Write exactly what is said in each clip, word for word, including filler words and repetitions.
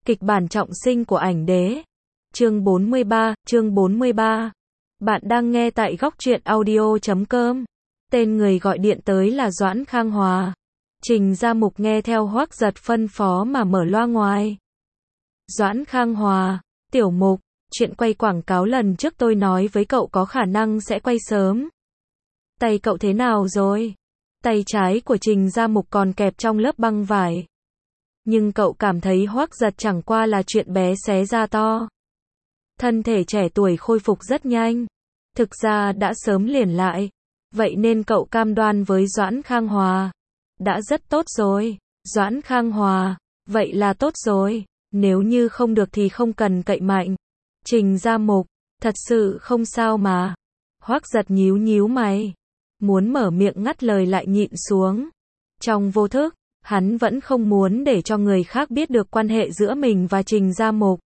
Kịch bản trọng sinh của ảnh đế. Chương bốn mươi ba, chương bốn mươi ba. Bạn đang nghe tại góc truyện audio chấm com. Tên người gọi điện tới là Doãn Khang Hòa. Trình Gia Mục nghe theo Hoắc Giật phân phó mà mở loa ngoài. Doãn Khang Hòa, Tiểu Mục, chuyện quay quảng cáo lần trước tôi nói với cậu có khả năng sẽ quay sớm. Tay cậu thế nào rồi? Tay trái của Trình Gia Mục còn kẹp trong lớp băng vải. Nhưng cậu cảm thấy Hoắc Giật chẳng qua là chuyện bé xé ra to. Thân thể trẻ tuổi khôi phục rất nhanh. Thực ra đã sớm liền lại. Vậy nên cậu cam đoan với Doãn Khang Hòa. Đã rất tốt rồi. Doãn Khang Hòa, vậy là tốt rồi. Nếu như không được thì không cần cậy mạnh. Trình Gia Mục, thật sự không sao mà. Hoắc Giật nhíu nhíu mày. Muốn mở miệng ngắt lời lại nhịn xuống. Trong vô thức, hắn vẫn không muốn để cho người khác biết được quan hệ giữa mình và Trình Gia Mục.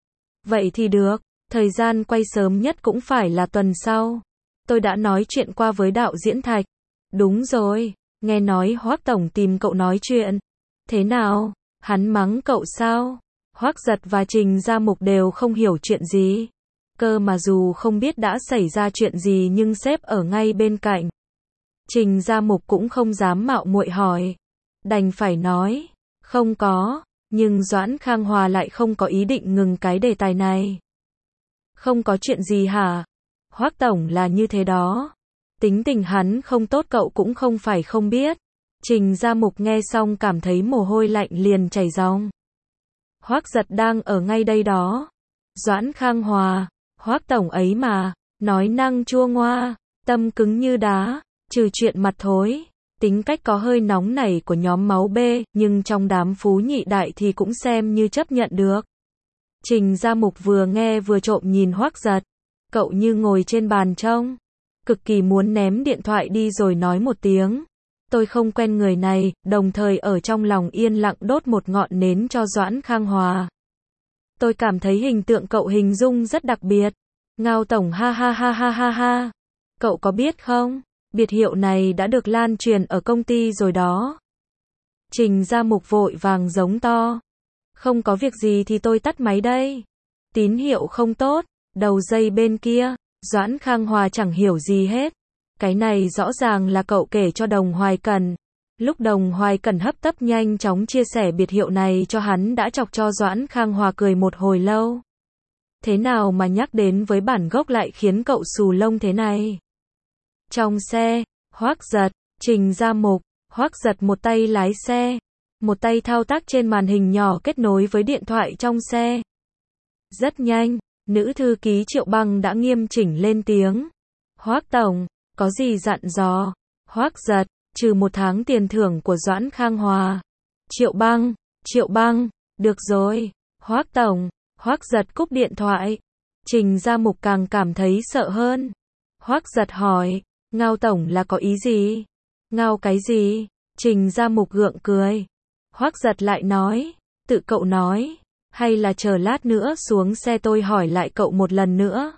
Vậy thì được, thời gian quay sớm nhất cũng phải là tuần sau. Tôi đã nói chuyện qua với đạo diễn Thạch. Đúng rồi, nghe nói Hoắc tổng tìm cậu nói chuyện. Thế nào, hắn mắng cậu sao? Hoắc Giật và Trình Gia Mục đều không hiểu chuyện gì. Cơ mà dù không biết đã xảy ra chuyện gì nhưng sếp ở ngay bên cạnh. Trình Gia Mục cũng không dám mạo muội hỏi. Đành phải nói, không có, nhưng Doãn Khang Hòa lại không có ý định ngừng cái đề tài này. Không có chuyện gì hả? Hoắc tổng là như thế đó. Tính tình hắn không tốt cậu cũng không phải không biết. Trình Gia Mục nghe xong cảm thấy mồ hôi lạnh liền chảy ròng. Hoắc Giật đang ở ngay đây đó. Doãn Khang Hòa, Hoắc tổng ấy mà, nói năng chua ngoa, tâm cứng như đá, trừ chuyện mặt thối. Tính cách có hơi nóng nảy của nhóm máu B, nhưng trong đám phú nhị đại thì cũng xem như chấp nhận được. Trình Gia Mục vừa nghe vừa trộm nhìn Hoắc Giật. Cậu như ngồi trên bàn trông. Cực kỳ muốn ném điện thoại đi rồi nói một tiếng. Tôi không quen người này, đồng thời ở trong lòng yên lặng đốt một ngọn nến cho Doãn Khang Hòa. Tôi cảm thấy hình tượng cậu hình dung rất đặc biệt. Ngao tổng ha ha ha ha ha ha. Cậu có biết không? Biệt hiệu này đã được lan truyền ở công ty rồi đó. Trình Gia Mục vội vàng giống to. Không có việc gì thì tôi tắt máy đây. Tín hiệu không tốt. Đầu dây bên kia, Doãn Khang Hòa chẳng hiểu gì hết. Cái này rõ ràng là cậu kể cho Đồng Hoài Cẩn. Lúc Đồng Hoài Cẩn hấp tấp nhanh chóng chia sẻ biệt hiệu này cho hắn đã chọc cho Doãn Khang Hòa cười một hồi lâu. Thế nào mà nhắc đến với bản gốc lại khiến cậu xù lông thế này? Trong xe, Hoắc Giật, Trình Gia Mục, Hoắc Giật một tay lái xe, một tay thao tác trên màn hình nhỏ kết nối với điện thoại trong xe. Rất nhanh, nữ thư ký Triệu Băng đã nghiêm chỉnh lên tiếng. Hoắc tổng, có gì dặn dò? Hoắc Giật, trừ một tháng tiền thưởng của Doãn Khang Hòa. Triệu Băng, Triệu Băng, được rồi. Hoắc tổng, Hoắc Giật cúp điện thoại. Trình Gia Mục càng cảm thấy sợ hơn. Hoắc Giật hỏi, Ngao tổng là có ý gì? Ngao cái gì? Trình Gia Mục gượng cười. Hoắc Giật lại nói, tự cậu nói, hay là chờ lát nữa xuống xe tôi hỏi lại cậu một lần nữa.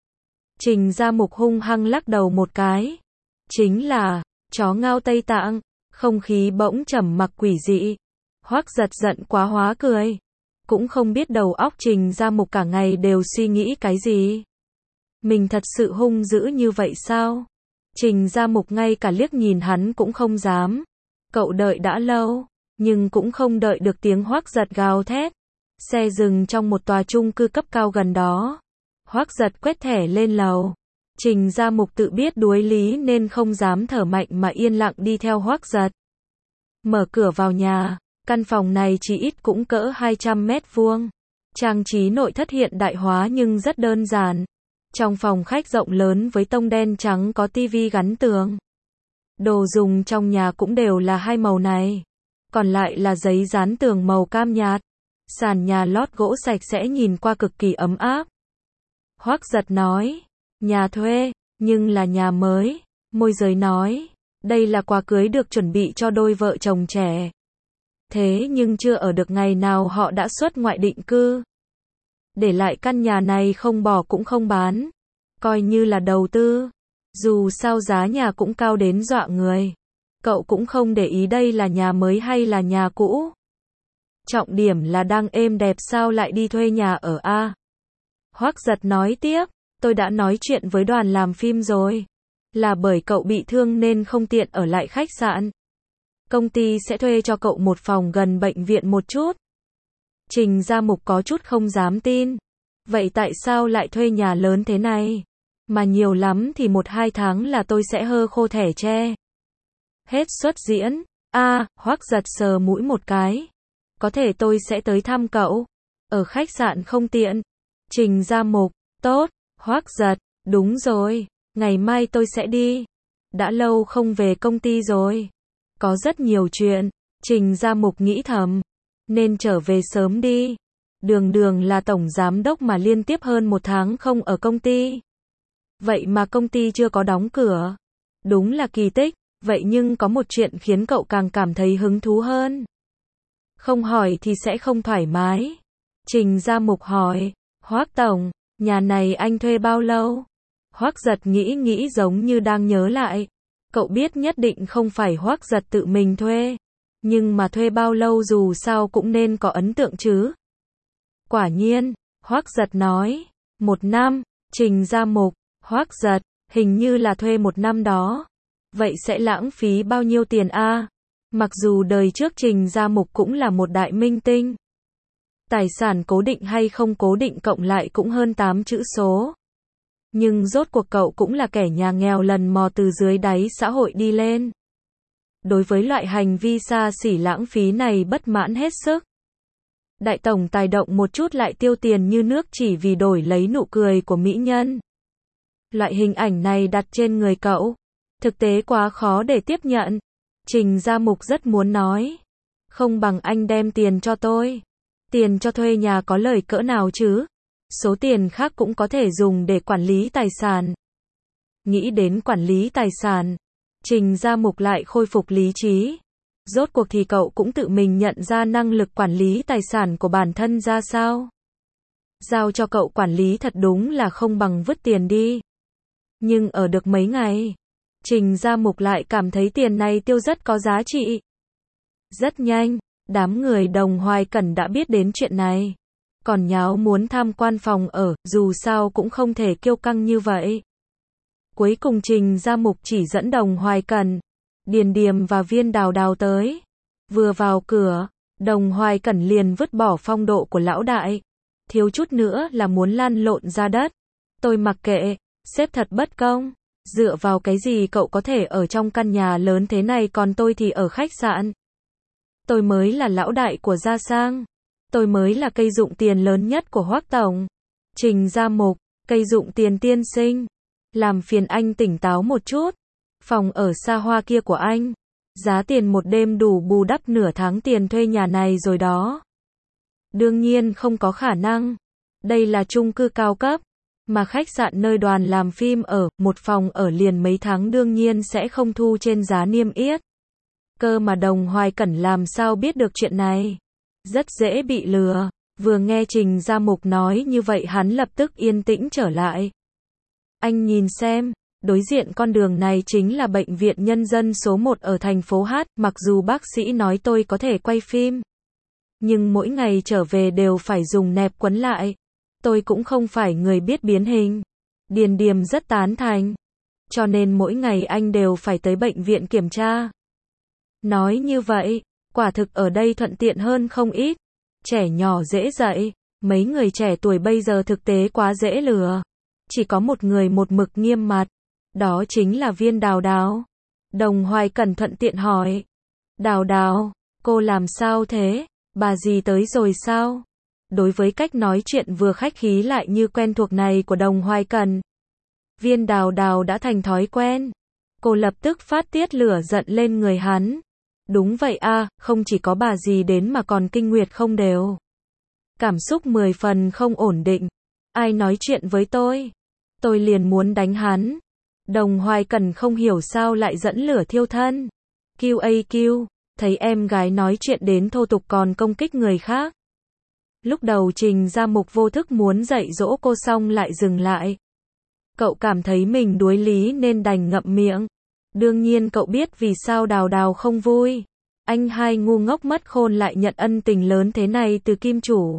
Trình Gia Mục hung hăng lắc đầu một cái. Chính là, chó Ngao Tây Tạng. Không khí bỗng trầm mặc quỷ dị. Hoắc Giật giận quá hóa cười. Cũng không biết đầu óc Trình Gia Mục cả ngày đều suy nghĩ cái gì. Mình thật sự hung dữ như vậy sao? Trình Gia Mục ngay cả liếc nhìn hắn cũng không dám. Cậu đợi đã lâu, nhưng cũng không đợi được tiếng Hoắc Giật gào thét. Xe dừng trong một tòa chung cư cấp cao gần đó. Hoắc Giật quét thẻ lên lầu. Trình Gia Mục tự biết đuối lý nên không dám thở mạnh mà yên lặng đi theo Hoắc Giật. Mở cửa vào nhà, căn phòng này chỉ ít cũng cỡ hai trăm mét vuông. Trang trí nội thất hiện đại hóa nhưng rất đơn giản. Trong phòng khách rộng lớn với tông đen trắng có tivi gắn tường. Đồ dùng trong nhà cũng đều là hai màu này. Còn lại là giấy dán tường màu cam nhạt. Sàn nhà lót gỗ sạch sẽ nhìn qua cực kỳ ấm áp. Hoắc Giật nói, nhà thuê, nhưng là nhà mới. Môi giới nói, đây là quà cưới được chuẩn bị cho đôi vợ chồng trẻ. Thế nhưng chưa ở được ngày nào họ đã xuất ngoại định cư. Để lại căn nhà này không bỏ cũng không bán. Coi như là đầu tư. Dù sao giá nhà cũng cao đến dọa người. Cậu cũng không để ý đây là nhà mới hay là nhà cũ. Trọng điểm là đang êm đẹp sao lại đi thuê nhà ở a? Hoắc Giật nói tiếp, tôi đã nói chuyện với đoàn làm phim rồi. Là bởi cậu bị thương nên không tiện ở lại khách sạn. Công ty sẽ thuê cho cậu một phòng gần bệnh viện một chút. Trình Gia Mục có chút không dám tin. Vậy tại sao lại thuê nhà lớn thế này? Mà nhiều lắm thì một hai tháng là tôi sẽ hơ khô thẻ tre. Hết suất diễn. A, Hoắc Giật sờ mũi một cái. Có thể tôi sẽ tới thăm cậu. Ở khách sạn không tiện. Trình Gia Mục, tốt. Hoắc Giật, đúng rồi. Ngày mai tôi sẽ đi. Đã lâu không về công ty rồi. Có rất nhiều chuyện. Trình Gia Mục nghĩ thầm. Nên trở về sớm đi. Đường đường là tổng giám đốc mà liên tiếp hơn một tháng không ở công ty. Vậy mà công ty chưa có đóng cửa. Đúng là kỳ tích. Vậy nhưng có một chuyện khiến cậu càng cảm thấy hứng thú hơn. Không hỏi thì sẽ không thoải mái. Trình Gia Mục hỏi. Hoắc tổng, nhà này anh thuê bao lâu? Hoắc Giật nghĩ nghĩ giống như đang nhớ lại. Cậu biết nhất định không phải Hoắc Giật tự mình thuê. Nhưng mà thuê bao lâu dù sao cũng nên có ấn tượng chứ. Quả nhiên, Hoắc Giật nói. Một năm. Trình Gia Mục, Hoắc Giật, hình như là thuê một năm đó. Vậy sẽ lãng phí bao nhiêu tiền a? Mặc dù đời trước Trình Gia Mục cũng là một đại minh tinh. Tài sản cố định hay không cố định cộng lại cũng hơn tám chữ số. Nhưng rốt cuộc cậu cũng là kẻ nhà nghèo lần mò từ dưới đáy xã hội đi lên. Đối với loại hành vi xa xỉ lãng phí này bất mãn hết sức. Đại tổng tài động một chút lại tiêu tiền như nước chỉ vì đổi lấy nụ cười của mỹ nhân. Loại hình ảnh này đặt trên người cậu. Thực tế quá khó để tiếp nhận. Trình Gia Mục rất muốn nói. Không bằng anh đem tiền cho tôi. Tiền cho thuê nhà có lời cỡ nào chứ? Số tiền khác cũng có thể dùng để quản lý tài sản. Nghĩ đến quản lý tài sản. Trình Gia Mục lại khôi phục lý trí. Rốt cuộc thì cậu cũng tự mình nhận ra năng lực quản lý tài sản của bản thân ra sao. Giao cho cậu quản lý thật đúng là không bằng vứt tiền đi. Nhưng ở được mấy ngày, Trình Gia Mục lại cảm thấy tiền này tiêu rất có giá trị. Rất nhanh, đám người Đồng Hoài Cẩn đã biết đến chuyện này. Còn nháo muốn tham quan phòng ở, dù sao cũng không thể kiêu căng như vậy. Cuối cùng Trình Gia Mục chỉ dẫn Đồng Hoài Cẩn, Điền Điềm và Viên Đào Đào tới. Vừa vào cửa, Đồng Hoài Cẩn liền vứt bỏ phong độ của lão đại. Thiếu chút nữa là muốn lăn lộn ra đất. Tôi mặc kệ, sếp thật bất công. Dựa vào cái gì cậu có thể ở trong căn nhà lớn thế này còn tôi thì ở khách sạn. Tôi mới là lão đại của Gia Sang. Tôi mới là cây dụng tiền lớn nhất của Hoắc tổng. Trình Gia Mục, cây dụng tiền tiên sinh. Làm phiền anh tỉnh táo một chút. Phòng ở xa hoa kia của anh. Giá tiền một đêm đủ bù đắp nửa tháng tiền thuê nhà này rồi đó. Đương nhiên không có khả năng. Đây là chung cư cao cấp. Mà khách sạn nơi đoàn làm phim ở, một phòng ở liền mấy tháng đương nhiên sẽ không thu trên giá niêm yết. Cơ mà Đồng Hoài Cẩn làm sao biết được chuyện này. Rất dễ bị lừa. Vừa nghe Trình Gia Mục nói như vậy hắn lập tức yên tĩnh trở lại. Anh nhìn xem, đối diện con đường này chính là bệnh viện nhân dân số một ở thành phố Hát, mặc dù bác sĩ nói tôi có thể quay phim. Nhưng mỗi ngày trở về đều phải dùng nẹp quấn lại. Tôi cũng không phải người biết biến hình. Điền Điềm rất tán thành. Cho nên mỗi ngày anh đều phải tới bệnh viện kiểm tra. Nói như vậy, quả thực ở đây thuận tiện hơn không ít. Trẻ nhỏ dễ dạy, mấy người trẻ tuổi bây giờ thực tế quá dễ lừa. Chỉ có một người một mực nghiêm mặt. Đó chính là Viên Đào Đào. Đồng Hoài Cẩn thuận tiện hỏi. Đào Đào, cô làm sao thế? Bà dì tới rồi sao? Đối với cách nói chuyện vừa khách khí lại như quen thuộc này của Đồng Hoài Cẩn, Viên Đào Đào đã thành thói quen. Cô lập tức phát tiết lửa giận lên người hắn. Đúng vậy a, không chỉ có bà dì đến mà còn kinh nguyệt không đều. Cảm xúc mười phần không ổn định. Ai nói chuyện với tôi? Tôi liền muốn đánh hắn. Đồng Hoài Cẩn không hiểu sao lại dẫn lửa thiêu thân. Q A Q, thấy em gái nói chuyện đến thô tục còn công kích người khác. Lúc đầu Trình Gia Mục vô thức muốn dạy dỗ cô xong lại dừng lại. Cậu cảm thấy mình đuối lý nên đành ngậm miệng. Đương nhiên cậu biết vì sao Đào Đào không vui. Anh hai ngu ngốc mất khôn lại nhận ân tình lớn thế này từ kim chủ.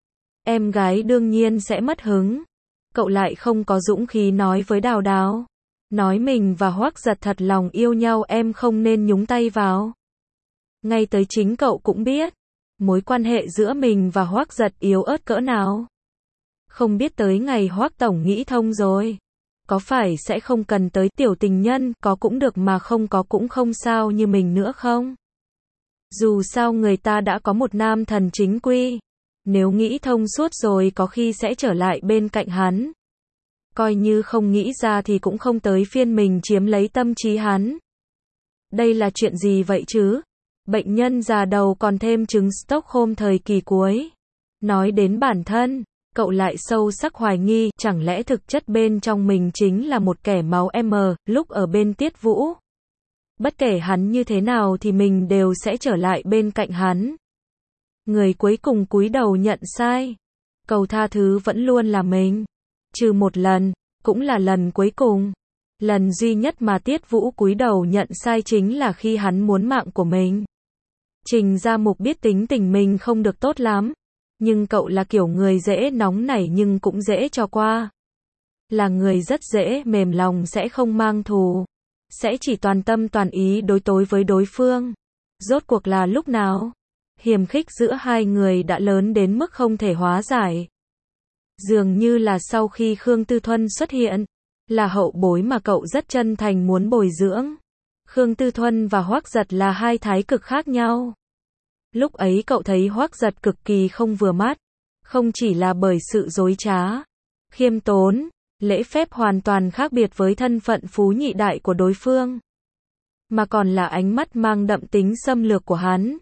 Em gái đương nhiên sẽ mất hứng. Cậu lại không có dũng khí nói với Đào Đào. Nói mình và Hoắc Giật thật lòng yêu nhau, em không nên nhúng tay vào. Ngay tới chính cậu cũng biết. Mối quan hệ giữa mình và Hoắc Giật yếu ớt cỡ nào. Không biết tới ngày Hoắc Tổng nghĩ thông rồi. Có phải sẽ không cần tới tiểu tình nhân, có cũng được mà không có cũng không sao như mình nữa không? Dù sao người ta đã có một nam thần chính quy. Nếu nghĩ thông suốt rồi có khi sẽ trở lại bên cạnh hắn. Coi như không nghĩ ra thì cũng không tới phiên mình chiếm lấy tâm trí hắn. Đây là chuyện gì vậy chứ? Bệnh nhân già đầu còn thêm chứng Stockholm thời kỳ cuối. Nói đến bản thân, cậu lại sâu sắc hoài nghi, chẳng lẽ thực chất bên trong mình chính là một kẻ máu M, lúc ở bên Tiết Vũ. Bất kể hắn như thế nào thì mình đều sẽ trở lại bên cạnh hắn. Người cuối cùng cúi đầu nhận sai. Cầu tha thứ vẫn luôn là mình. Trừ một lần, cũng là lần cuối cùng. Lần duy nhất mà Tiết Vũ cúi đầu nhận sai chính là khi hắn muốn mạng của mình. Trình Gia Mục biết tính tình mình không được tốt lắm. Nhưng cậu là kiểu người dễ nóng nảy nhưng cũng dễ cho qua. Là người rất dễ mềm lòng, sẽ không mang thù. Sẽ chỉ toàn tâm toàn ý đối tối với đối phương. Rốt cuộc là lúc nào? Hiềm khích giữa hai người đã lớn đến mức không thể hóa giải. Dường như là sau khi Khương Tư Thuân xuất hiện, là hậu bối mà cậu rất chân thành muốn bồi dưỡng. Khương Tư Thuân và Hoắc Giật là hai thái cực khác nhau. Lúc ấy cậu thấy Hoắc Giật cực kỳ không vừa mắt, không chỉ là bởi sự dối trá, khiêm tốn, lễ phép hoàn toàn khác biệt với thân phận phú nhị đại của đối phương, mà còn là ánh mắt mang đậm tính xâm lược của hắn.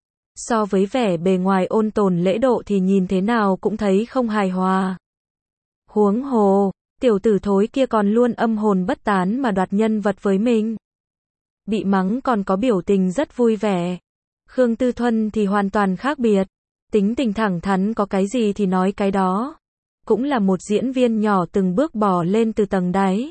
So với vẻ bề ngoài ôn tồn lễ độ thì nhìn thế nào cũng thấy không hài hòa. Huống hồ, tiểu tử thối kia còn luôn âm hồn bất tán mà đoạt nhân vật với mình. Bị mắng còn có biểu tình rất vui vẻ. Khương Tư Thuân thì hoàn toàn khác biệt. Tính tình thẳng thắn, có cái gì thì nói cái đó. Cũng là một diễn viên nhỏ từng bước bò lên từ tầng đáy.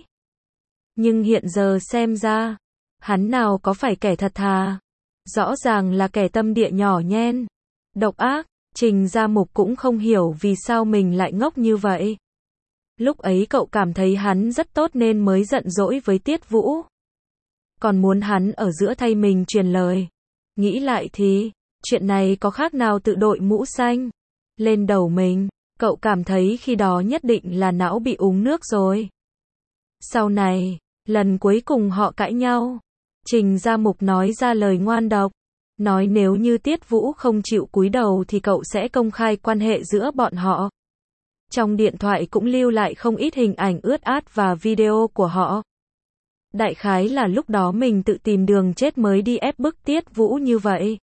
Nhưng hiện giờ xem ra, hắn nào có phải kẻ thật thà. Rõ ràng là kẻ tâm địa nhỏ nhen, độc ác. Trình Gia Mục cũng không hiểu vì sao mình lại ngốc như vậy. Lúc ấy cậu cảm thấy hắn rất tốt nên mới giận dỗi với Tiết Vũ. Còn muốn hắn ở giữa thay mình truyền lời. Nghĩ lại thì, chuyện này có khác nào tự đội mũ xanh lên đầu mình. Cậu cảm thấy khi đó nhất định là não bị uống nước rồi. Sau này, lần cuối cùng họ cãi nhau, Trình Gia Mục nói ra lời ngoan độc. Nói nếu như Tiết Vũ không chịu cúi đầu thì cậu sẽ công khai quan hệ giữa bọn họ. Trong điện thoại cũng lưu lại không ít hình ảnh ướt át và video của họ. Đại khái là lúc đó mình tự tìm đường chết mới đi ép bức Tiết Vũ như vậy.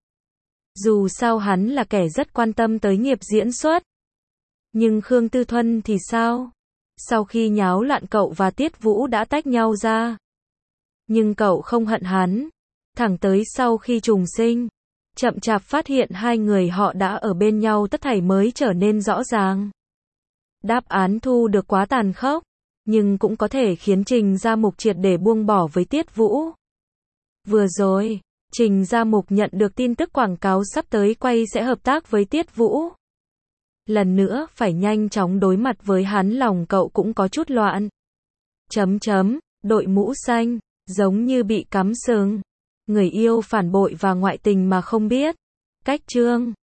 Dù sao hắn là kẻ rất quan tâm tới nghiệp diễn xuất. Nhưng Khương Tư Thuân thì sao? Sau khi nháo loạn cậu và Tiết Vũ đã tách nhau ra. Nhưng cậu không hận hắn. Thẳng tới sau khi trùng sinh, chậm chạp phát hiện hai người họ đã ở bên nhau tất thảy mới trở nên rõ ràng. Đáp án thu được quá tàn khốc, nhưng cũng có thể khiến Trình Gia Mục triệt để buông bỏ với Tiết Vũ. Vừa rồi, Trình Gia Mục nhận được tin tức quảng cáo sắp tới quay sẽ hợp tác với Tiết Vũ. Lần nữa phải nhanh chóng đối mặt với hắn, lòng cậu cũng có chút loạn. Chấm chấm, đội mũ xanh, giống như bị cắm sừng. Người yêu phản bội và ngoại tình mà không biết. Cách chương